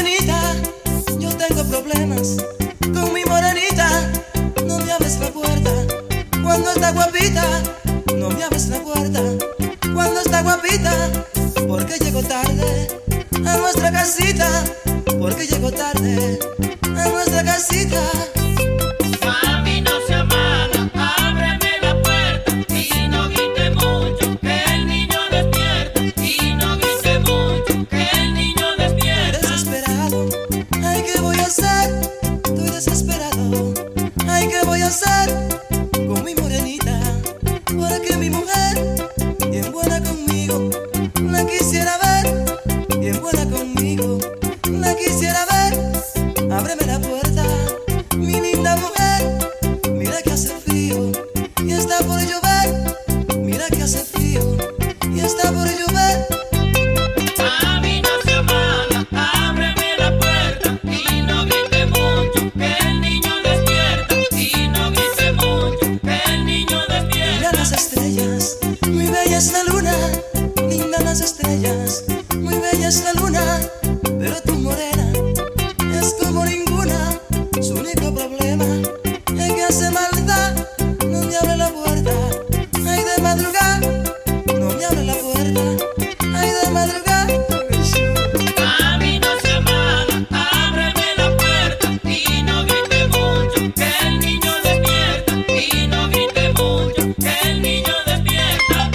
morenita, yo tengo problemas con mi morenita. No me abres la puerta cuando está guapita. No me abres la puerta cuando está guapita. Porque llego tarde a nuestra casita. Porque llego tarde a nuestra casita. Mami, no seas mala, ábreme la puerta y no grite mucho, que el niño despierta. Y no grite mucho, que el niño despierta. Desesperado, ay, ¿qué voy a hacer? Estoy desesperado, ay, ¿qué voy a hacer con mi morenita? Porque mi mujer, bien buena conmigo, la quisiera ver. Bien buena conmigo, la quisiera ver. Ábreme la puerta, mi linda mujer. Mira que hace frío y está por llover. Mira que hace frío y está por llover. Mami, no seas mala, ábreme la puerta y no grite mucho, que el niño despierta. Y no grite mucho, que el niño despierta. Mira las estrellas, muy bella es la luna. Linda las estrellas, muy bella es la luna. Pero tu morena es como ninguna. Su único problema es que hace maldad. No me abre la puerta, ay, de madrugada. No me abre la puerta, ay, de madrugada. Mami, no seas mala, ábreme la puerta y no grite mucho, que el niño despierta. Y no grite mucho, que el niño despierta.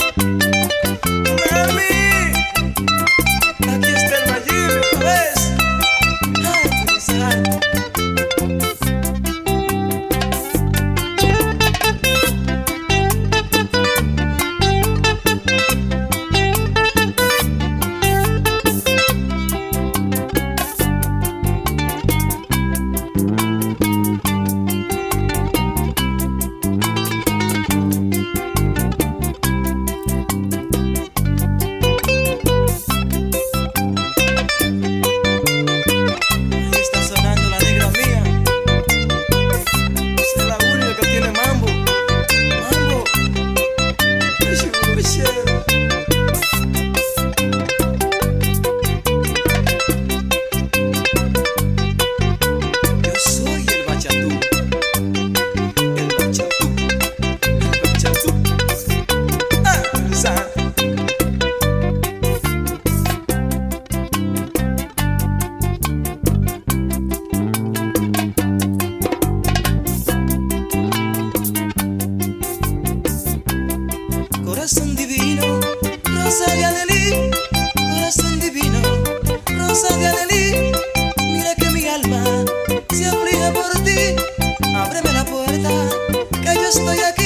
Mami, aquí está el Mayimbe, ¿lo ves? Ay, Felizardo. Ahí está sonando la negra mía. Es la única que tiene mambo. Mambo. Yo soy el bachatú. El bachatú. El bachatú. Ah, esa. Corazón divino, rosa de Adelí. Corazón divino, rosa de Adelí. Mira que mi alma se aflige por ti. Ábreme la puerta, que yo estoy aquí.